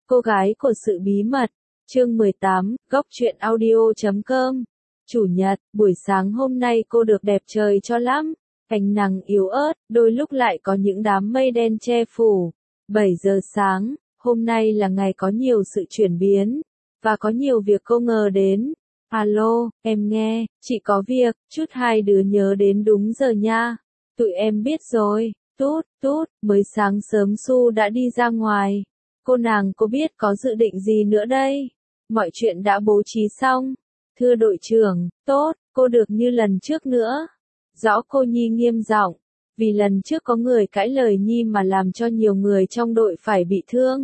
Cô gái của sự bí mật, chương 18, góc truyện audio.com. Chủ nhật, buổi sáng hôm nay cô được đẹp trời cho lắm. Ánh nắng yếu ớt, đôi lúc lại có những đám mây đen che phủ. 7 giờ sáng, hôm nay là ngày có nhiều sự chuyển biến, và có nhiều việc cô ngờ đến. Alo, em nghe, chị có việc, chút hai đứa nhớ đến đúng giờ nha. Tụi em biết rồi, tút, tút, mới sáng sớm Su đã đi ra ngoài. Cô nàng có biết có dự định gì nữa đây? Mọi chuyện đã bố trí xong. Thưa đội trưởng, tốt, cô được như lần trước nữa. Rõ cô Nhi nghiêm giọng, vì lần trước có người cãi lời Nhi mà làm cho nhiều người trong đội phải bị thương.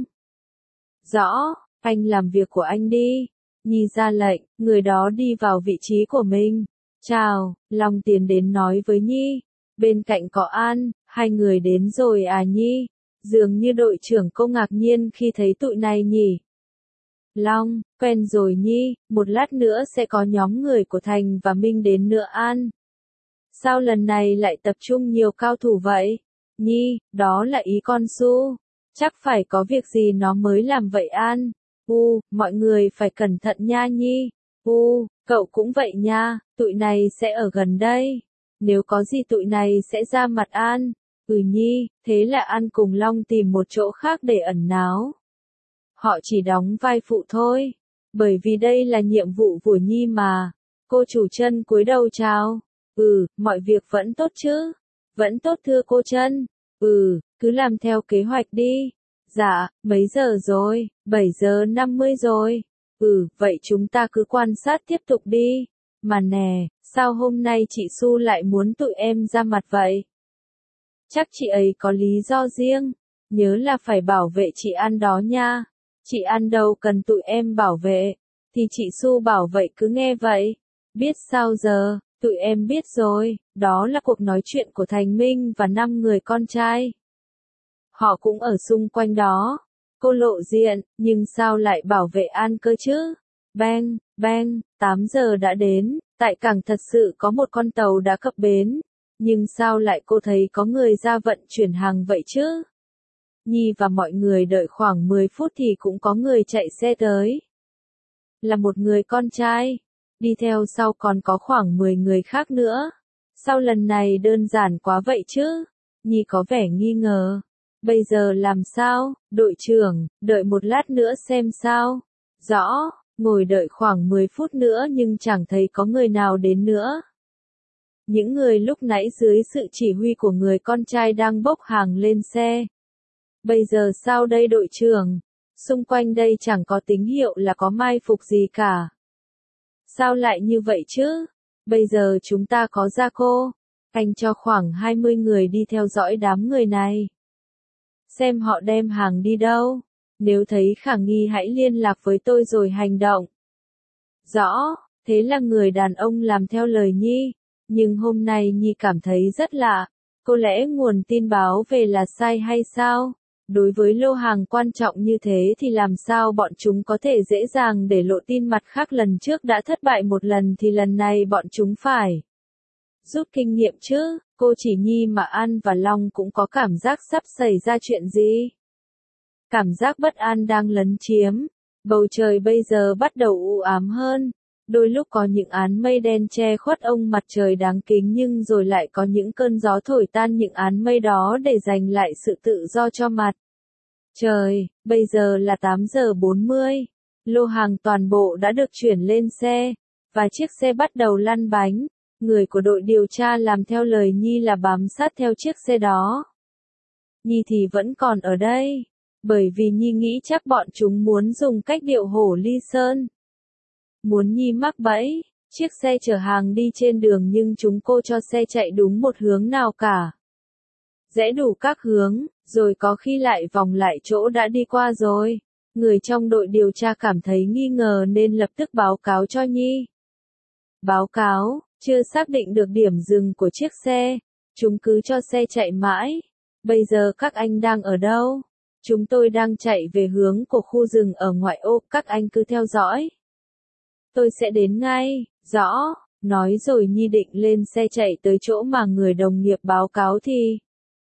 Rõ, anh làm việc của anh đi. Nhi ra lệnh, người đó đi vào vị trí của mình. Chào, Long tiến đến nói với Nhi. Bên cạnh có An, hai người đến rồi à Nhi? Dường như đội trưởng cô ngạc nhiên khi thấy tụi này nhỉ. Long, quen rồi Nhi, một lát nữa sẽ có nhóm người của Thành và Minh đến nữa An. Sao lần này lại tập trung nhiều cao thủ vậy? Nhi, đó là ý con Su. Chắc phải có việc gì nó mới làm vậy An. Mọi người phải cẩn thận nha Nhi. Cậu cũng vậy nha, tụi này sẽ ở gần đây. Nếu có gì tụi này sẽ ra mặt An. Nhi, thế là An cùng Long tìm một chỗ khác để ẩn náu. Họ chỉ đóng vai phụ thôi, bởi vì đây là nhiệm vụ của Nhi mà. Cô chủ Trân cúi đầu chào. Mọi việc vẫn tốt chứ? Vẫn tốt thưa cô Trân. Cứ làm theo kế hoạch đi. Dạ, mấy giờ rồi? 7 giờ 50 rồi. Vậy chúng ta cứ quan sát tiếp tục đi. Mà nè, sao hôm nay chị Su lại muốn tụi em ra mặt vậy? Chắc chị ấy có lý do riêng. Nhớ là phải bảo vệ chị An đó nha. Chị An đâu cần tụi em bảo vệ. Thì chị Su bảo vậy cứ nghe vậy. Biết sao giờ, tụi em biết rồi. Đó là cuộc nói chuyện của Thành Minh và 5 người con trai. Họ cũng ở xung quanh đó. Cô lộ diện, nhưng sao lại bảo vệ An cơ chứ? Bang, bang, 8 giờ đã đến. Tại cảng thật sự có một con tàu đã cập bến. Nhưng sao lại cô thấy có người ra vận chuyển hàng vậy chứ? Nhi và mọi người đợi khoảng 10 phút thì cũng có người chạy xe tới. Là một người con trai. Đi theo sau còn có khoảng 10 người khác nữa. Sao lần này đơn giản quá vậy chứ? Nhi có vẻ nghi ngờ. Bây giờ làm sao? Đội trưởng, đợi một lát nữa xem sao. Rõ, ngồi đợi khoảng 10 phút nữa nhưng chẳng thấy có người nào đến nữa. Những người lúc nãy dưới sự chỉ huy của người con trai đang bốc hàng lên xe. Bây giờ sao đây đội trưởng? Xung quanh đây chẳng có tín hiệu là có mai phục gì cả. Sao lại như vậy chứ? Bây giờ chúng ta có ra cô. Anh cho khoảng 20 người đi theo dõi đám người này. Xem họ đem hàng đi đâu. Nếu thấy khả nghi hãy liên lạc với tôi rồi hành động. Rõ, thế là người đàn ông làm theo lời Nhi. Nhưng hôm nay Nhi cảm thấy rất lạ. Có lẽ nguồn tin báo về là sai hay sao? Đối với lô hàng quan trọng như thế thì làm sao bọn chúng có thể dễ dàng để lộ tin mặt khác lần trước đã thất bại một lần thì lần này bọn chúng phải rút kinh nghiệm chứ? Cô chỉ Nhi mà An và Long cũng có cảm giác sắp xảy ra chuyện gì? Cảm giác bất an đang lấn chiếm. Bầu trời bây giờ bắt đầu u ám hơn. Đôi lúc có những áng mây đen che khuất ông mặt trời đáng kính nhưng rồi lại có những cơn gió thổi tan những áng mây đó để giành lại sự tự do cho mặt trời. Bây giờ là 8 giờ 40. Lô hàng toàn bộ đã được chuyển lên xe, và chiếc xe bắt đầu lăn bánh. Người của đội điều tra làm theo lời Nhi là bám sát theo chiếc xe đó. Nhi thì vẫn còn ở đây, bởi vì Nhi nghĩ chắc bọn chúng muốn dùng cách điệu hổ ly sơn. Muốn Nhi mắc bẫy, chiếc xe chở hàng đi trên đường nhưng chúng cô cho xe chạy đúng một hướng nào cả. Rẽ đủ các hướng, rồi có khi lại vòng lại chỗ đã đi qua rồi. Người trong đội điều tra cảm thấy nghi ngờ nên lập tức báo cáo cho Nhi. Báo cáo, chưa xác định được điểm dừng của chiếc xe. Chúng cứ cho xe chạy mãi. Bây giờ các anh đang ở đâu? Chúng tôi đang chạy về hướng của khu rừng ở ngoại ô, các anh cứ theo dõi. Tôi sẽ đến ngay. Rõ, nói rồi Nhi định lên xe chạy tới chỗ mà người đồng nghiệp báo cáo thì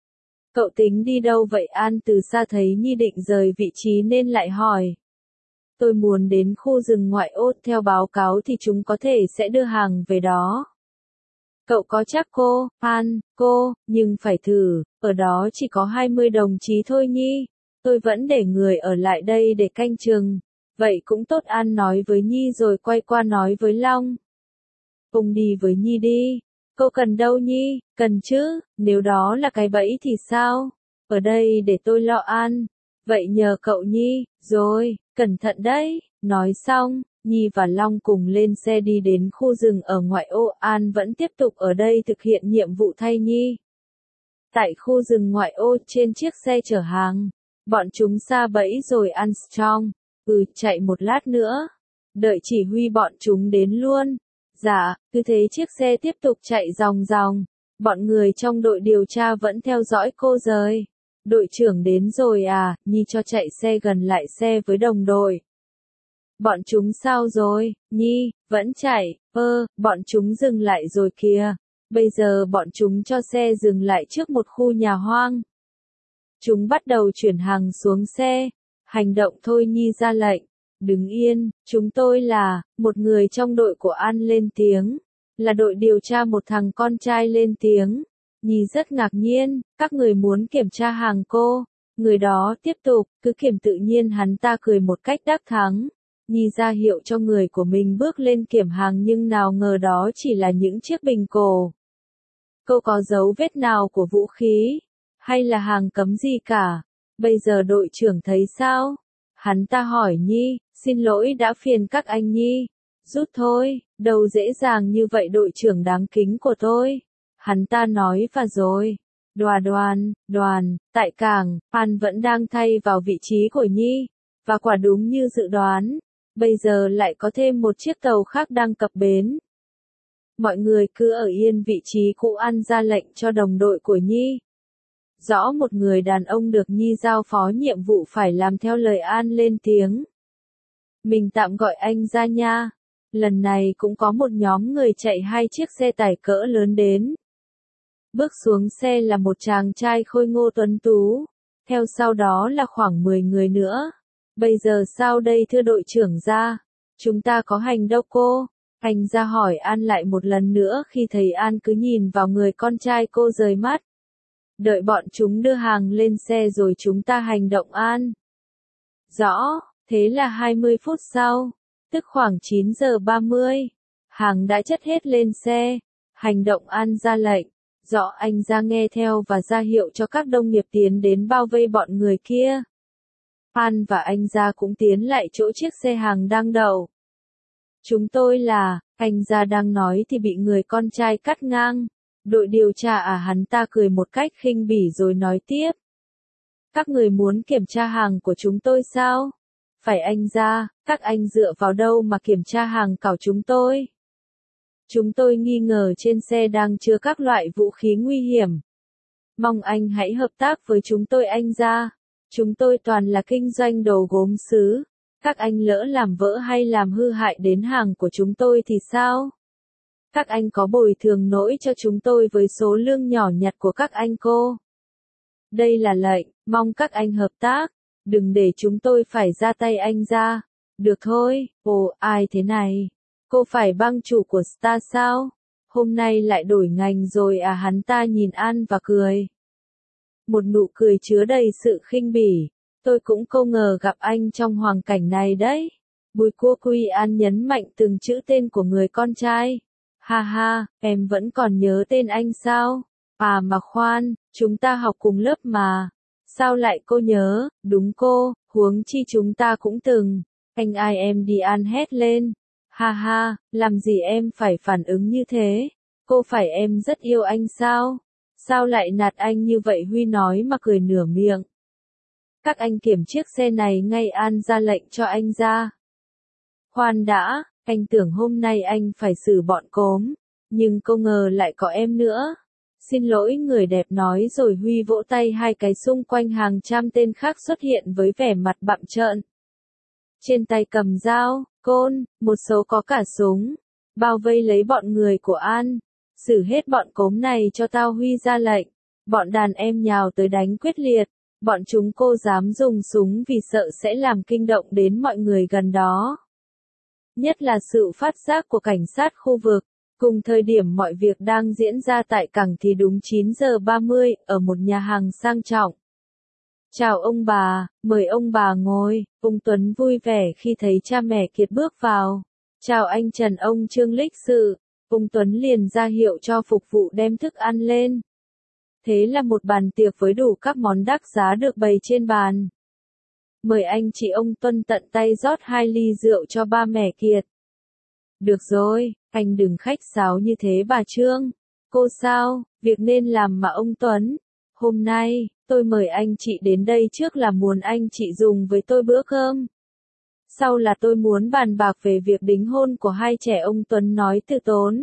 Cậu tính đi đâu vậy? An từ xa thấy Nhi định rời vị trí nên lại hỏi. Tôi muốn đến khu rừng ngoại ô, theo báo cáo thì chúng có thể sẽ đưa hàng về đó. Cậu có chắc cô, An, nhưng phải thử, ở đó chỉ có 20 đồng chí thôi Nhi. Tôi vẫn để người ở lại đây để canh chừng. Vậy cũng tốt, An nói với Nhi rồi quay qua nói với Long. Cùng đi với Nhi đi. Cô cần đâu Nhi? Cần chứ, nếu đó là cái bẫy thì sao? Ở đây để tôi lo, An. Vậy nhờ cậu Nhi, rồi, cẩn thận đấy. Nói xong, Nhi và Long cùng lên xe đi đến khu rừng ở ngoại ô. An vẫn tiếp tục ở đây thực hiện nhiệm vụ thay Nhi. Tại khu rừng ngoại ô, trên chiếc xe chở hàng, bọn chúng sa bẫy rồi. Armstrong, chạy một lát nữa. Đợi chỉ huy bọn chúng đến luôn. Dạ, cứ thế chiếc xe tiếp tục chạy ròng ròng. Bọn người trong đội điều tra vẫn theo dõi cô rời. Đội trưởng đến rồi à? Nhi cho chạy xe gần lại xe với đồng đội. Bọn chúng sao rồi? Nhi, vẫn chạy. Bọn chúng dừng lại rồi kìa. Bây giờ bọn chúng cho xe dừng lại trước một khu nhà hoang. Chúng bắt đầu chuyển hàng xuống xe. Hành động thôi, Nhi ra lệnh. Đứng yên, chúng tôi là, một người trong đội của An lên tiếng. Là đội điều tra, một thằng con trai lên tiếng. Nhi rất ngạc nhiên, các người muốn kiểm tra hàng cô. Người đó tiếp tục, cứ kiểm. Tự nhiên hắn ta cười một cách đắc thắng. Nhi ra hiệu cho người của mình bước lên kiểm hàng, nhưng nào ngờ đó chỉ là những chiếc bình cổ. Cô có dấu vết nào của vũ khí, hay là hàng cấm gì cả? Bây giờ đội trưởng thấy sao? Hắn ta hỏi Nhi, xin lỗi đã phiền các anh Nhi. Rút thôi, đâu dễ dàng như vậy đội trưởng đáng kính của tôi. Hắn ta nói và rồi. Đoàn, tại cảng, An vẫn đang thay vào vị trí của Nhi. Và quả đúng như dự đoán, bây giờ lại có thêm một chiếc tàu khác đang cập bến. Mọi người cứ ở yên vị trí cũ. An ra lệnh cho đồng đội của Nhi. Rõ một người đàn ông được Nhi giao phó nhiệm vụ phải làm theo lời An lên tiếng. Mình tạm gọi anh ra nha. Lần này cũng có một nhóm người chạy 2 chiếc xe tải cỡ lớn đến. Bước xuống xe là một chàng trai khôi ngô tuấn tú. Theo sau đó là khoảng 10 người nữa. Bây giờ sao đây thưa đội trưởng ra? Chúng ta có hành đâu cô? Anh ra hỏi An lại một lần nữa khi thấy An cứ nhìn vào người con trai cô rời mắt. Đợi bọn chúng đưa hàng lên xe rồi chúng ta hành động, An. Rõ, thế là 20 phút sau, tức khoảng 9 giờ 30, hàng đã chất hết lên xe. Hành động, An ra lệnh. Rõ, anh ra nghe theo và ra hiệu cho các đồng nghiệp tiến đến bao vây bọn người kia. An và anh ra cũng tiến lại chỗ chiếc xe hàng đang đậu. Chúng tôi là, anh ra đang nói thì bị người con trai cắt ngang. Đội điều tra à? Hắn ta cười một cách khinh bỉ rồi nói tiếp. Các người muốn kiểm tra hàng của chúng tôi sao? Phải anh ra, các anh dựa vào đâu mà kiểm tra hàng của chúng tôi? Chúng tôi nghi ngờ trên xe đang chứa các loại vũ khí nguy hiểm. Mong anh hãy hợp tác với chúng tôi, anh ra. Chúng tôi toàn là kinh doanh đồ gốm sứ. Các anh lỡ làm vỡ hay làm hư hại đến hàng của chúng tôi thì sao? Các anh có bồi thường nổi cho chúng tôi với số lương nhỏ nhặt của các anh cô? Đây là lệnh, mong các anh hợp tác. Đừng để chúng tôi phải ra tay, anh ra. Được thôi. Ồ, ai thế này? Cô phải băng chủ của Star sao? Hôm nay lại đổi ngành rồi à? Hắn ta nhìn An và cười. Một nụ cười chứa đầy sự khinh bỉ. Tôi cũng không ngờ gặp anh trong hoàn cảnh này đấy. Bùi Cua Quy. An nhấn mạnh từng chữ tên của người con trai. Ha ha, em vẫn còn nhớ tên anh sao? À mà khoan, chúng ta học cùng lớp mà. Sao lại cô nhớ? Đúng cô, huống chi chúng ta cũng từng. Anh ai em đi? An hét lên. Ha ha, làm gì em phải phản ứng như thế? Cô phải em rất yêu anh sao? Sao lại nạt anh như vậy? Huy nói mà cười nửa miệng. Các anh kiểm chiếc xe này ngay. An ra lệnh cho anh ra. Khoan đã, anh tưởng hôm nay anh phải xử bọn cốm, nhưng không ngờ lại có em nữa. Xin lỗi, người đẹp nói rồi Huy vỗ tay. 2 cái xung quanh hàng trăm tên khác xuất hiện với vẻ mặt bặm trợn. Trên tay cầm dao, côn, một số có cả súng, bao vây lấy bọn người của An. Xử hết bọn cốm này cho tao, Huy ra lệnh. Bọn đàn em nhào tới đánh quyết liệt, bọn chúng cô dám dùng súng vì sợ sẽ làm kinh động đến mọi người gần đó. Nhất là sự phát giác của cảnh sát khu vực, cùng thời điểm mọi việc đang diễn ra tại cảng thì đúng 9 giờ 30, ở một nhà hàng sang trọng. Chào ông bà, mời ông bà ngồi, ông Tuấn vui vẻ khi thấy cha mẹ Kiệt bước vào. Chào anh Trần ông Trương lịch sự, ông Tuấn liền ra hiệu cho phục vụ đem thức ăn lên. Thế là một bàn tiệc với đủ các món đắt giá được bày trên bàn. Mời anh chị ông Tuấn tận tay rót 2 ly rượu cho ba mẹ Kiệt. Được rồi, anh đừng khách sáo như thế bà Trương. Cô sao, việc nên làm mà ông Tuấn. Hôm nay, tôi mời anh chị đến đây trước là muốn anh chị dùng với tôi bữa cơm. Sau là tôi muốn bàn bạc về việc đính hôn của hai trẻ, ông Tuấn nói từ tốn.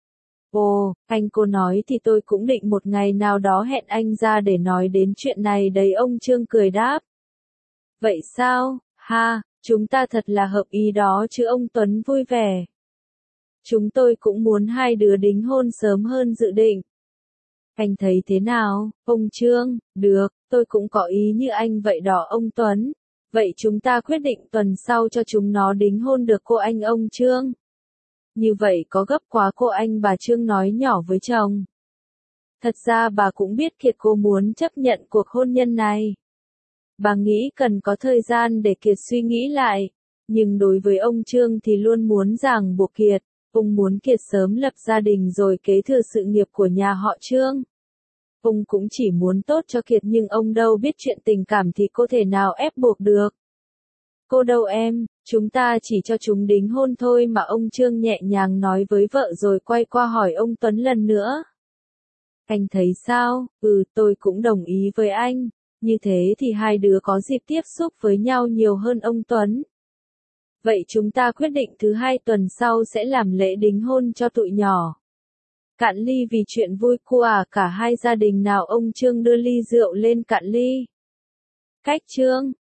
Ồ, anh cô nói thì tôi cũng định một ngày nào đó hẹn anh ra để nói đến chuyện này đấy, ông Trương cười đáp. Vậy sao, ha, chúng ta thật là hợp ý đó chứ, ông Tuấn vui vẻ. Chúng tôi cũng muốn hai đứa đính hôn sớm hơn dự định. Anh thấy thế nào, ông Trương? Được, tôi cũng có ý như anh vậy đó ông Tuấn. Vậy chúng ta quyết định tuần sau cho chúng nó đính hôn được cô anh, ông Trương. Như vậy có gấp quá cô anh, bà Trương nói nhỏ với chồng. Thật ra bà cũng biết Kiệt cô muốn chấp nhận cuộc hôn nhân này. Bà nghĩ cần có thời gian để Kiệt suy nghĩ lại. Nhưng đối với ông Trương thì luôn muốn ràng buộc Kiệt. Ông muốn Kiệt sớm lập gia đình rồi kế thừa sự nghiệp của nhà họ Trương. Ông cũng chỉ muốn tốt cho Kiệt, nhưng ông đâu biết chuyện tình cảm thì cô thể nào ép buộc được. Cô đâu em, chúng ta chỉ cho chúng đính hôn thôi mà, ông Trương nhẹ nhàng nói với vợ rồi quay qua hỏi ông Tuấn lần nữa. Anh thấy sao? Tôi cũng đồng ý với anh. Như thế thì hai đứa có dịp tiếp xúc với nhau nhiều hơn, ông Tuấn. Vậy chúng ta quyết định thứ Hai tuần sau sẽ làm lễ đính hôn cho tụi nhỏ. Cạn ly vì chuyện vui của cả hai gia đình nào, ông Trương đưa ly rượu lên cạn ly. Cách Trương,